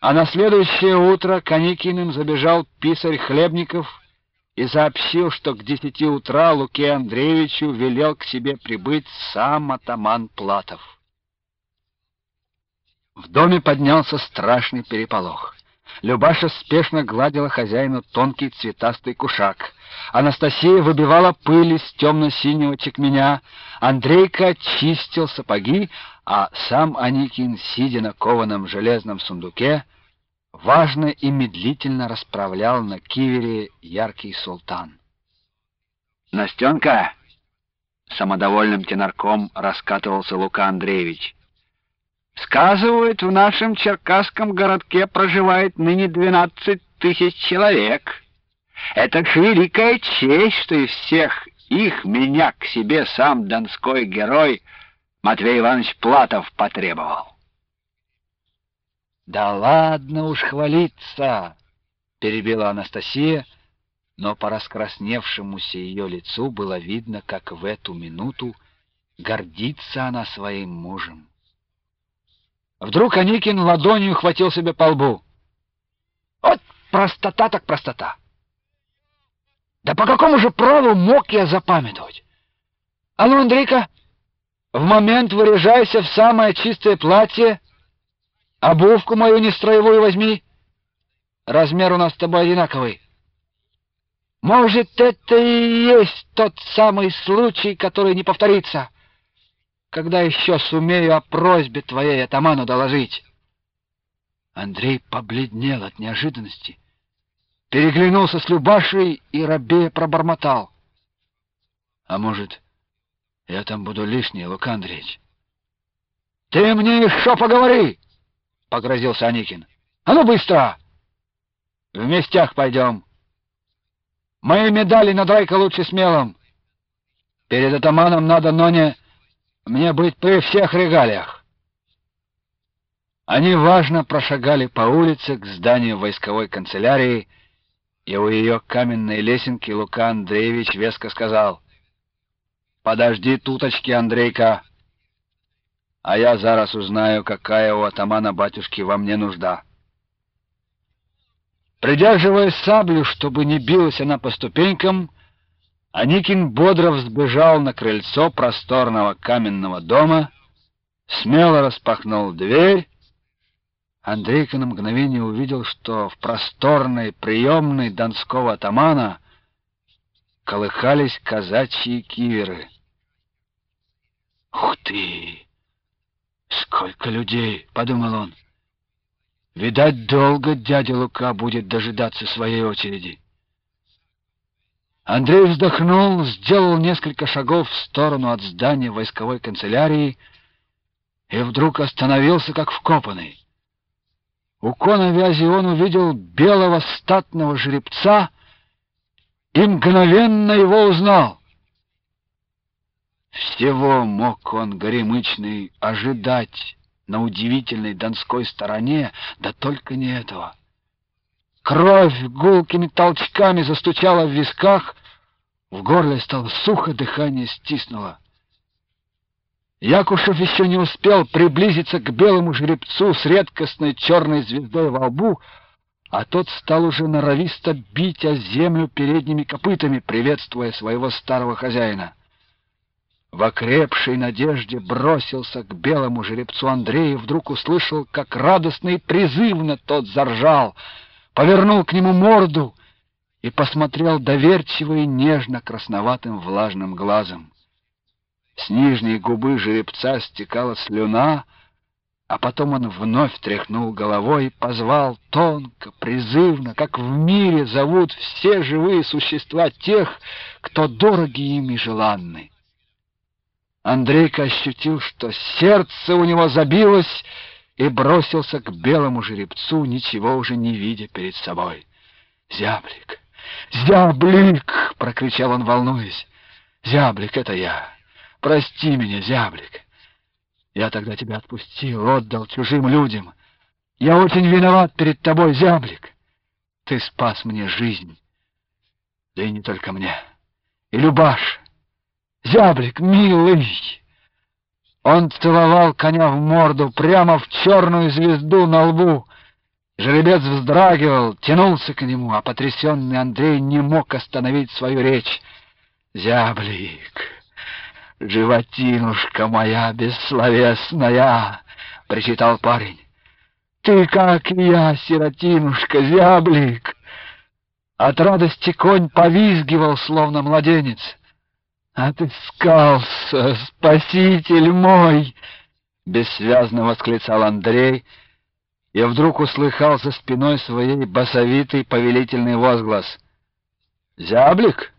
А на следующее утро к Аникиным забежал писарь Хлебников и сообщил, что к 10 утра Луке Андреевичу велел к себе прибыть сам атаман Платов. В доме поднялся страшный переполох. Любаша спешно гладила хозяину тонкий цветастый кушак. Анастасия выбивала пыль из темно-синего чекменя. Андрейка чистил сапоги, а сам Аникин, сидя на кованом железном сундуке, важно и медлительно расправлял на кивере яркий султан. «Настенка!» — самодовольным тенорком раскатывался Лука Андреевич. «Сказывают, в нашем черкасском городке проживает ныне 12 тысяч человек. Это ж великая честь, что из всех их меня к себе сам донской герой Матвей Иванович Платов потребовал». «Да ладно уж хвалиться!» — перебила Анастасия, но по раскрасневшемуся ее лицу было видно, как в эту минуту гордится она своим мужем. Вдруг Аникин ладонью хватил себе по лбу. «Вот простота так простота! Да по какому же праву мог я запамятовать? А ну, Андрейка, в момент выряжайся в самое чистое платье, обувку мою нестроевую возьми. Размер у нас с тобой одинаковый. Может, это и есть тот самый случай, который не повторится, когда еще сумею о просьбе твоей атаману доложить». Андрей побледнел от неожиданности, переглянулся с Любашей и рабея пробормотал: «А может, я там буду лишний, Лука Андреевич?» «Ты мне еще поговори!» — погрозился Аникин. «А ну быстро! В местях пойдем. Мои медали надрай-ка лучше смелым. Перед атаманом надо, Ноне, мне быть при всех регалиях». Они важно прошагали по улице к зданию войсковой канцелярии, и у ее каменной лесенки Лука Андреевич веско сказал: «Подожди туточки, Андрейка, а я зараз узнаю, какая у атамана батюшки во мне нужда». Придерживая саблю, чтобы не билась она по ступенькам, Аникин бодро взбежал на крыльцо просторного каменного дома, смело распахнул дверь. Андрейка на мгновение увидел, что в просторной приемной донского атамана колыхались казачьи киверы. «Ух ты! Сколько людей!» — подумал он. «Видать, долго дядя Лука будет дожидаться своей очереди». Андрей вздохнул, сделал несколько шагов в сторону от здания войсковой канцелярии и вдруг остановился, как вкопанный. У коновязи он увидел белого статного жеребца и мгновенно его узнал. Всего мог он, горемычный, ожидать на удивительной донской стороне, да только не этого. Кровь гулкими толчками застучала в висках, в горле стало сухо, дыхание стиснуло. Якушев еще не успел приблизиться к белому жеребцу с редкостной черной звездой во лбу, а тот стал уже норовисто бить о землю передними копытами, приветствуя своего старого хозяина. В окрепшей надежде бросился к белому жеребцу Андрей и вдруг услышал, как радостно и призывно тот заржал, повернул к нему морду и посмотрел доверчиво и нежно красноватым влажным глазом. С нижней губы жеребца стекала слюна, а потом он вновь тряхнул головой и позвал тонко, призывно, как в мире зовут все живые существа тех, кто дороги им и желанны. Андрейка ощутил, что сердце у него забилось, и бросился к белому жеребцу, ничего уже не видя перед собой. «Зяблик! Зяблик!» — прокричал он, волнуясь. «Зяблик, это я! Прости меня, Зяблик! Я тогда тебя отпустил, отдал чужим людям. Я очень виноват перед тобой, Зяблик! Ты спас мне жизнь, да и не только мне, и Любаш! Зяблик, милый!» Он целовал коня в морду, прямо в черную звезду на лбу. Жеребец вздрагивал, тянулся к нему, а потрясенный Андрей не мог остановить свою речь. «Зяблик, животинушка моя бессловесная!» — причитал парень. «Ты, как и я, сиротинушка, зяблик!» От радости конь повизгивал, словно младенец. «Отыскался, спаситель мой!» — бессвязно восклицал Андрей, и вдруг услыхал за спиной своей басовитый повелительный возглас. «Зяблик!